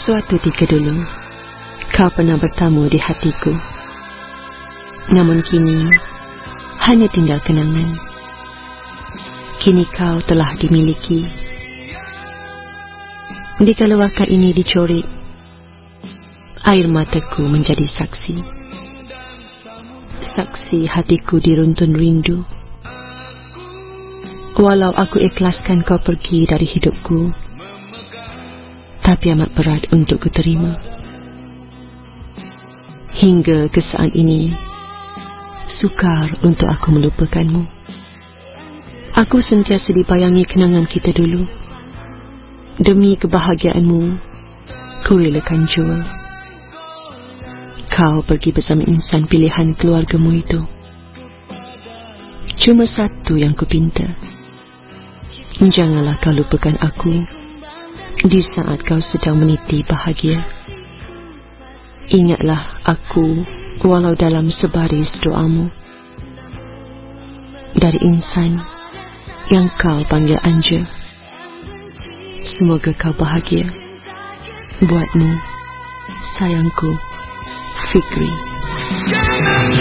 Suatu ketika dulu, kau pernah bertamu di hatiku. Namun kini, hanya tinggal kenangan. Kini kau telah dimiliki. Di keluarga ini dicorik, air mataku menjadi saksi. Saksi hatiku diruntun rindu. Walau aku ikhlaskan kau pergi dari hidupku, tapi amat berat untuk ku terima. Hingga ke saat ini, sukar untuk aku melupakanmu. Aku sentiasa dibayangi kenangan kita dulu. Demi kebahagiaanmu, ku relakan jua. Kau pergi bersama insan pilihan keluargamu itu. Cuma satu yang ku pinta, janganlah kau lupakan aku di saat kau sedang meniti bahagia. Ingatlah aku walau dalam sebaris doamu. Dari insan yang kau panggil Anja. Semoga kau bahagia. Buatmu, sayangku, Fikri.